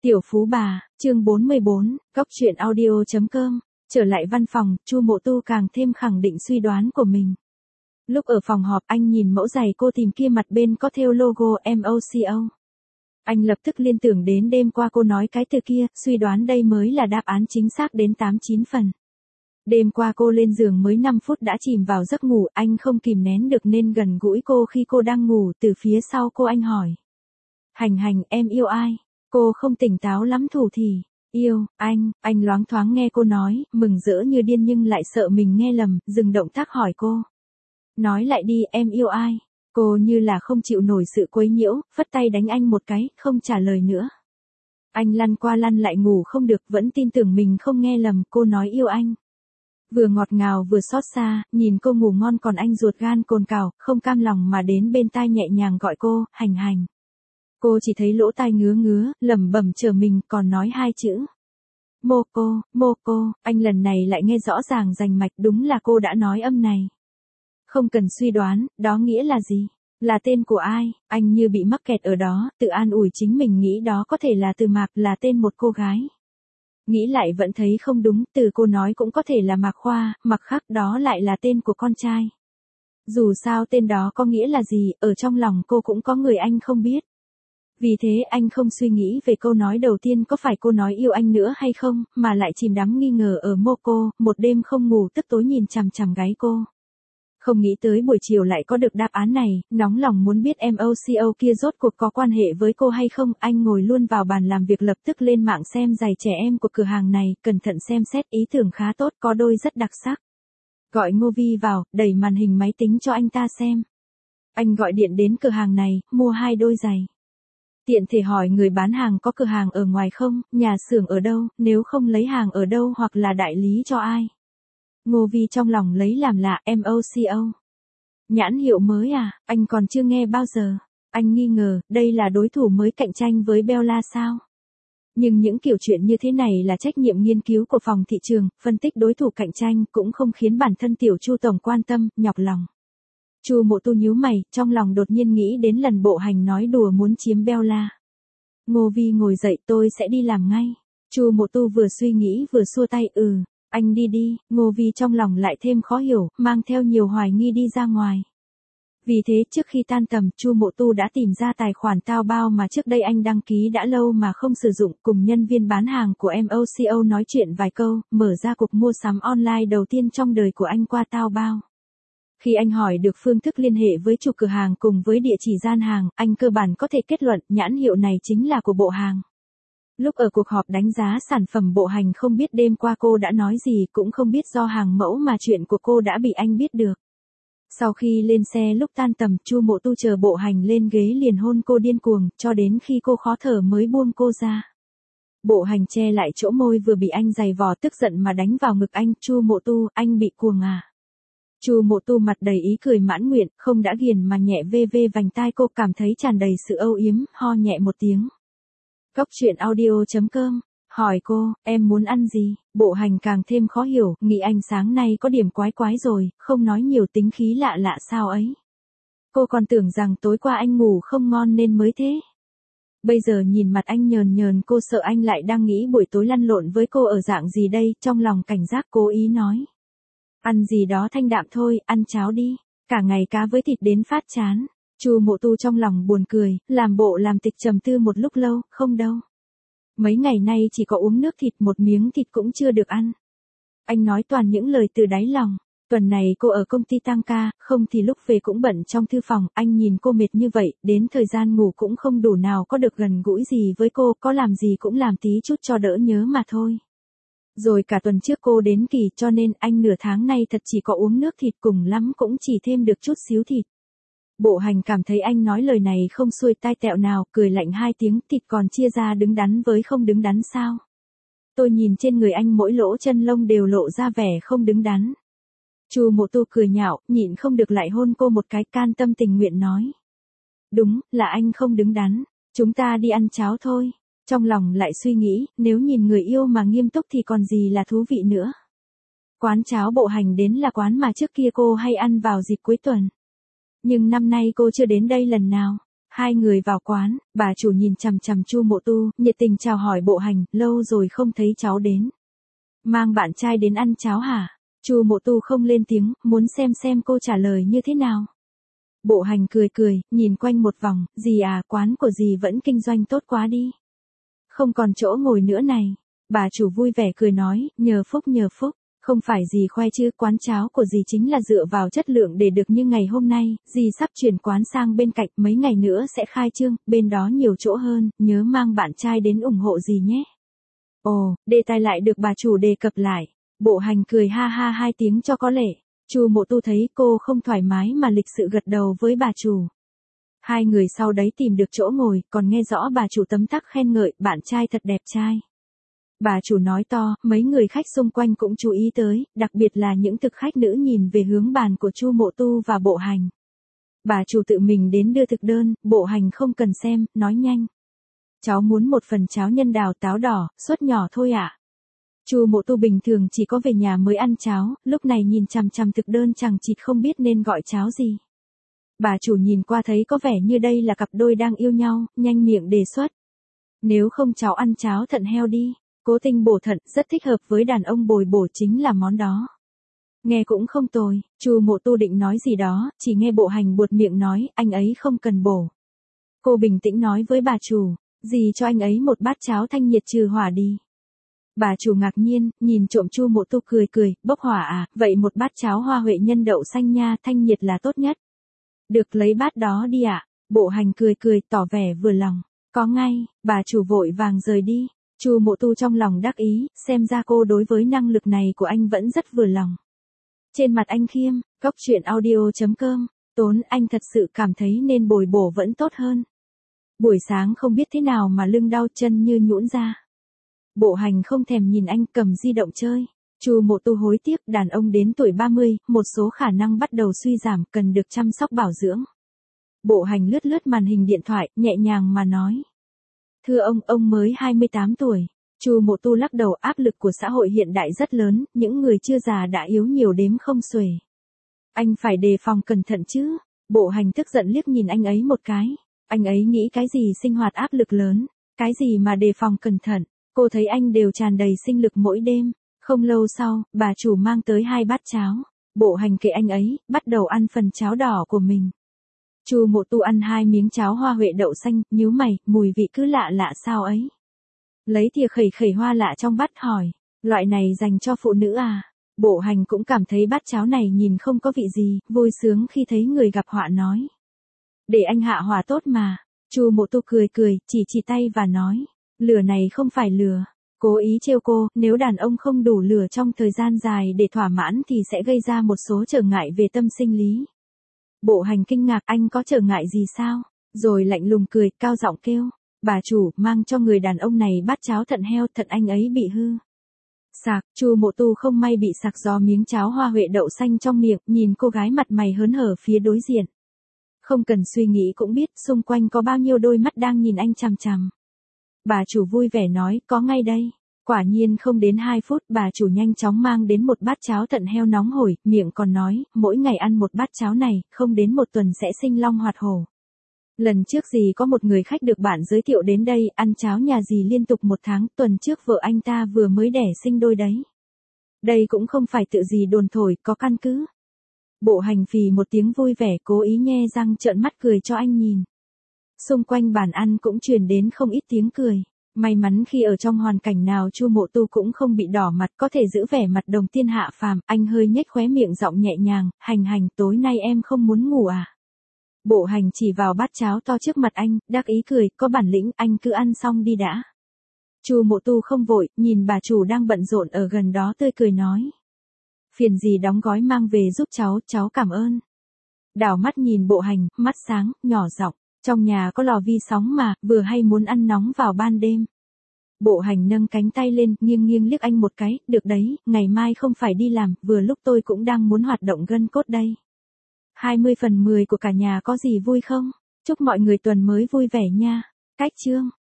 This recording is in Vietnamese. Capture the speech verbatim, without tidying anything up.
Tiểu Phú Bà, chương bốn mươi bốn, Góc truyện audio chấm com. Trở lại văn phòng, Chu Mộ Tu càng thêm khẳng định suy đoán của mình. Lúc ở phòng họp anh nhìn mẫu giày cô tìm kia mặt bên có thêu logo em ô xê ô. Anh lập tức liên tưởng đến đêm qua cô nói cái từ kia, suy đoán đây mới là đáp án chính xác đến tám chín phần. Đêm qua cô lên giường mới năm phút đã chìm vào giấc ngủ, anh không kìm nén được nên gần gũi cô khi cô đang ngủ. Từ phía sau cô anh hỏi. Hành hành, em yêu ai? Cô không tỉnh táo lắm thủ thì, yêu, anh, anh loáng thoáng nghe cô nói, mừng rỡ như điên nhưng lại sợ mình nghe lầm, dừng động tác hỏi cô. Nói lại đi, em yêu ai? Cô như là không chịu nổi sự quấy nhiễu, phất tay đánh anh một cái, không trả lời nữa. Anh lăn qua lăn lại ngủ không được, vẫn tin tưởng mình không nghe lầm, cô nói yêu anh. Vừa ngọt ngào vừa xót xa, nhìn cô ngủ ngon còn anh ruột gan cồn cào, không cam lòng mà đến bên tai nhẹ nhàng gọi cô, hành hành. Cô chỉ thấy lỗ tai ngứa ngứa, lẩm bẩm chờ mình còn nói hai chữ. Mô cô, mô cô, anh lần này lại nghe rõ ràng rành mạch, đúng là cô đã nói âm này. Không cần suy đoán, đó nghĩa là gì? Là tên của ai? Anh như bị mắc kẹt ở đó, tự an ủi chính mình nghĩ đó có thể là từ Mạc, là tên một cô gái. Nghĩ lại vẫn thấy không đúng, từ cô nói cũng có thể là Mạc Khoa, mặc khác đó lại là tên của con trai. Dù sao tên đó có nghĩa là gì, ở trong lòng cô cũng có người anh không biết. Vì thế anh không suy nghĩ về câu nói đầu tiên có phải cô nói yêu anh nữa hay không, mà lại chìm đắm nghi ngờ ở mô cô, một đêm không ngủ tức tối nhìn chằm chằm gáy cô. Không nghĩ tới buổi chiều lại có được đáp án này, nóng lòng muốn biết em ô xê ô kia rốt cuộc có quan hệ với cô hay không, anh ngồi luôn vào bàn làm việc lập tức lên mạng xem giày trẻ em của cửa hàng này, cẩn thận xem xét ý tưởng khá tốt, có đôi rất đặc sắc. Gọi Ngô Vi vào, đẩy màn hình máy tính cho anh ta xem. Anh gọi điện đến cửa hàng này, mua hai đôi giày. Tiện thể hỏi người bán hàng có cửa hàng ở ngoài không, nhà xưởng ở đâu, nếu không lấy hàng ở đâu hoặc là đại lý cho ai. Ngô Vi trong lòng lấy làm lạ, em ô xê ô. Nhãn hiệu mới à, anh còn chưa nghe bao giờ. Anh nghi ngờ, đây là đối thủ mới cạnh tranh với Bella sao? Nhưng những kiểu chuyện như thế này là trách nhiệm nghiên cứu của phòng thị trường, phân tích đối thủ cạnh tranh cũng không khiến bản thân tiểu Chu tổng quan tâm, nhọc lòng. Chu Mộ Tu nhíu mày, trong lòng đột nhiên nghĩ đến lần Bộ Hành nói đùa muốn chiếm Bella. Ngô Vi ngồi dậy, tôi sẽ đi làm ngay. Chu Mộ Tu vừa suy nghĩ vừa xua tay, ừ, anh đi đi. Ngô Vi trong lòng lại thêm khó hiểu, mang theo nhiều hoài nghi đi ra ngoài. Vì thế trước khi tan tầm, Chu Mộ Tu đã tìm ra tài khoản Taobao mà trước đây anh đăng ký đã lâu mà không sử dụng, cùng nhân viên bán hàng của em ô xê ô nói chuyện vài câu, mở ra cuộc mua sắm online đầu tiên trong đời của anh qua Taobao. Khi anh hỏi được phương thức liên hệ với chủ cửa hàng cùng với địa chỉ gian hàng, anh cơ bản có thể kết luận nhãn hiệu này chính là của Bộ Hàng. Lúc ở cuộc họp đánh giá sản phẩm Bộ Hành không biết đêm qua cô đã nói gì, cũng không biết do hàng mẫu mà chuyện của cô đã bị anh biết được. Sau khi lên xe lúc tan tầm, Chu Mộ Tu chờ Bộ Hành lên ghế liền hôn cô điên cuồng, cho đến khi cô khó thở mới buông cô ra. Bộ Hành che lại chỗ môi vừa bị anh giày vò tức giận mà đánh vào ngực anh, Chu Mộ Tu, anh bị cuồng à? Chu Mộ Tu mặt đầy ý cười mãn nguyện, không đã ghiền mà nhẹ vê vê vành tai cô, cảm thấy tràn đầy sự âu yếm, ho nhẹ một tiếng. Góc truyện audio chấm com, hỏi cô, em muốn ăn gì? Bộ Hành càng thêm khó hiểu, nghĩ anh sáng nay có điểm quái quái rồi, không nói nhiều tính khí lạ lạ sao ấy. Cô còn tưởng rằng tối qua anh ngủ không ngon nên mới thế. Bây giờ nhìn mặt anh nhờn nhờn, cô sợ anh lại đang nghĩ buổi tối lăn lộn với cô ở dạng gì đây, trong lòng cảnh giác cố ý nói. Ăn gì đó thanh đạm thôi, ăn cháo đi, cả ngày cá với thịt đến phát chán. Chu Mộ Tu trong lòng buồn cười, làm bộ làm tịch trầm tư một lúc lâu, không đâu. Mấy ngày nay chỉ có uống nước thịt, một miếng thịt cũng chưa được ăn. Anh nói toàn những lời từ đáy lòng. Tuần này cô ở công ty tăng ca, không thì lúc về cũng bận trong thư phòng, anh nhìn cô mệt như vậy, đến thời gian ngủ cũng không đủ nào có được gần gũi gì với cô, có làm gì cũng làm tí chút cho đỡ nhớ mà thôi. Rồi cả tuần trước cô đến kỳ cho nên anh nửa tháng nay thật chỉ có uống nước thịt, cùng lắm cũng chỉ thêm được chút xíu thịt. Bộ Hành cảm thấy anh nói lời này không xuôi tai tẹo nào, cười lạnh hai tiếng, thịt còn chia ra đứng đắn với không đứng đắn sao? Tôi nhìn trên người anh mỗi lỗ chân lông đều lộ ra vẻ không đứng đắn. Chu Mộ Tu cười nhạo, nhịn không được lại hôn cô một cái, can tâm tình nguyện nói. Đúng, là anh không đứng đắn, chúng ta đi ăn cháo thôi. Trong lòng lại suy nghĩ, nếu nhìn người yêu mà nghiêm túc thì còn gì là thú vị nữa. Quán cháo Bộ Hành đến là quán mà trước kia cô hay ăn vào dịp cuối tuần. Nhưng năm nay cô chưa đến đây lần nào. Hai người vào quán, bà chủ nhìn chằm chằm Chu Mộ Tu, nhiệt tình chào hỏi Bộ Hành, lâu rồi không thấy cháu đến. Mang bạn trai đến ăn cháo hả? Chu Mộ Tu không lên tiếng, muốn xem xem cô trả lời như thế nào. Bộ Hành cười cười, nhìn quanh một vòng, dì à, quán của dì vẫn kinh doanh tốt quá đi. Không còn chỗ ngồi nữa này. Bà chủ vui vẻ cười nói, nhờ phúc nhờ phúc. Không phải dì khoe chứ, quán cháo của dì chính là dựa vào chất lượng để được như ngày hôm nay, dì sắp chuyển quán sang bên cạnh, mấy ngày nữa sẽ khai trương, bên đó nhiều chỗ hơn, nhớ mang bạn trai đến ủng hộ dì nhé. Ồ, đề tài lại được bà chủ đề cập lại. Bộ Hành cười ha ha hai tiếng cho có lệ. Chu Mộ Tu thấy cô không thoải mái mà lịch sự gật đầu với bà chủ. Hai người sau đấy tìm được chỗ ngồi, còn nghe rõ bà chủ tấm tắc khen ngợi, bạn trai thật đẹp trai. Bà chủ nói to, mấy người khách xung quanh cũng chú ý tới, đặc biệt là những thực khách nữ nhìn về hướng bàn của Chu Mộ Tu và Bộ Hành. Bà chủ tự mình đến đưa thực đơn, Bộ Hành không cần xem, nói nhanh. Cháu muốn một phần cháo nhân đào táo đỏ, suất nhỏ thôi ạ. Chu Mộ Tu bình thường chỉ có về nhà mới ăn cháo, lúc này nhìn chằm chằm thực đơn chẳng chịt không biết nên gọi cháo gì. Bà chủ nhìn qua thấy có vẻ như đây là cặp đôi đang yêu nhau, nhanh miệng đề xuất. Nếu không cháu ăn cháo thận heo đi. Cố tinh bổ thận, rất thích hợp với đàn ông bồi bổ chính là món đó. Nghe cũng không tồi, Chu Mộ Tu định nói gì đó, chỉ nghe Bộ Hành buột miệng nói, anh ấy không cần bổ. Cô bình tĩnh nói với bà chủ, dì cho anh ấy một bát cháo thanh nhiệt trừ hỏa đi. Bà chủ ngạc nhiên, nhìn trộm Chu Mộ Tu cười cười, bốc hỏa à, vậy một bát cháo hoa huệ nhân đậu xanh nha, thanh nhiệt là tốt nhất. Được lấy bát đó đi ạ. Bộ Hành cười cười, tỏ vẻ vừa lòng. Có ngay, bà chủ vội vàng rời đi. Chu Mộ Tu trong lòng đắc ý, xem ra cô đối với năng lực này của anh vẫn rất vừa lòng. Trên mặt anh khiêm, cốc truyện audio chấm com, Tốn anh thật sự cảm thấy nên bồi bổ vẫn tốt hơn. Buổi sáng không biết thế nào mà lưng đau chân như nhũn ra. Bộ Hành không thèm nhìn anh cầm di động chơi. Chu Mộ Tu hối tiếc, đàn ông đến tuổi ba mươi, một số khả năng bắt đầu suy giảm, cần được chăm sóc bảo dưỡng. Bộ Hành lướt lướt màn hình điện thoại, nhẹ nhàng mà nói. Thưa ông, ông mới hai mươi tám tuổi. Chu Mộ Tu lắc đầu, áp lực của xã hội hiện đại rất lớn, những người chưa già đã yếu nhiều đếm không xuể. Anh phải đề phòng cẩn thận chứ. Bộ Hành tức giận liếc nhìn anh ấy một cái. Anh ấy nghĩ cái gì sinh hoạt áp lực lớn, cái gì mà đề phòng cẩn thận. Cô thấy anh đều tràn đầy sinh lực mỗi đêm. Không lâu sau, bà chủ mang tới hai bát cháo. Bộ Hành kệ anh ấy, bắt đầu ăn phần cháo đỏ của mình. Chu Mộ Tu ăn hai miếng cháo hoa huệ đậu xanh, nhíu mày, mùi vị cứ lạ lạ sao ấy. Lấy thìa khẩy khẩy hoa lạ trong bát hỏi, loại này dành cho phụ nữ à? Bộ Hành cũng cảm thấy bát cháo này nhìn không có vị gì, vui sướng khi thấy người gặp họa nói. Để anh hạ hỏa tốt mà. Chu Mộ Tu cười cười, chỉ chỉ tay và nói, lửa này không phải lửa. Cố ý trêu cô, nếu đàn ông không đủ lửa trong thời gian dài để thỏa mãn thì sẽ gây ra một số trở ngại về tâm sinh lý. Bộ Hành kinh ngạc, anh có trở ngại gì sao? Rồi lạnh lùng cười, cao giọng kêu, bà chủ, mang cho người đàn ông này bát cháo thận heo, thận anh ấy bị hư. Sạc, Chu Mộ Tu không may bị sạc do miếng cháo hoa huệ đậu xanh trong miệng, nhìn cô gái mặt mày hớn hở phía đối diện. Không cần suy nghĩ cũng biết, xung quanh có bao nhiêu đôi mắt đang nhìn anh chằm chằm. Bà chủ vui vẻ nói, có ngay đây. Quả nhiên không đến hai phút, bà chủ nhanh chóng mang đến một bát cháo thận heo nóng hổi, miệng còn nói, mỗi ngày ăn một bát cháo này, không đến một tuần sẽ sinh long hoạt hổ. Lần trước dì có một người khách được bạn giới thiệu đến đây, ăn cháo nhà dì liên tục một tháng, tuần trước vợ anh ta vừa mới đẻ sinh đôi đấy. Đây cũng không phải tự dì đồn thổi, có căn cứ. Bộ Hành phì một tiếng vui vẻ, cố ý nhe răng trợn mắt cười cho anh nhìn. Xung quanh bàn ăn cũng truyền đến không ít tiếng cười. May mắn khi ở trong hoàn cảnh nào Chu Mộ Tu cũng không bị đỏ mặt, có thể giữ vẻ mặt đồng tiên hạ phàm. Anh hơi nhếch khóe miệng giọng nhẹ nhàng, Hành Hành, tối nay em không muốn ngủ à? Bộ Hành chỉ vào bát cháo to trước mặt anh, đắc ý cười, có bản lĩnh, anh cứ ăn xong đi đã. Chu Mộ Tu không vội, nhìn bà chủ đang bận rộn ở gần đó tươi cười nói. Phiền gì đóng gói mang về giúp cháu, cháu cảm ơn. Đảo mắt nhìn Bộ Hành, mắt sáng, nhỏ giọng. Trong nhà có lò vi sóng mà, vừa hay muốn ăn nóng vào ban đêm. Bộ Hành nâng cánh tay lên, nghiêng nghiêng liếc anh một cái, được đấy, ngày mai không phải đi làm, vừa lúc tôi cũng đang muốn hoạt động gân cốt đây. hai mươi phần mười của cả nhà có gì vui không? Chúc mọi người tuần mới vui vẻ nha. Cách chương.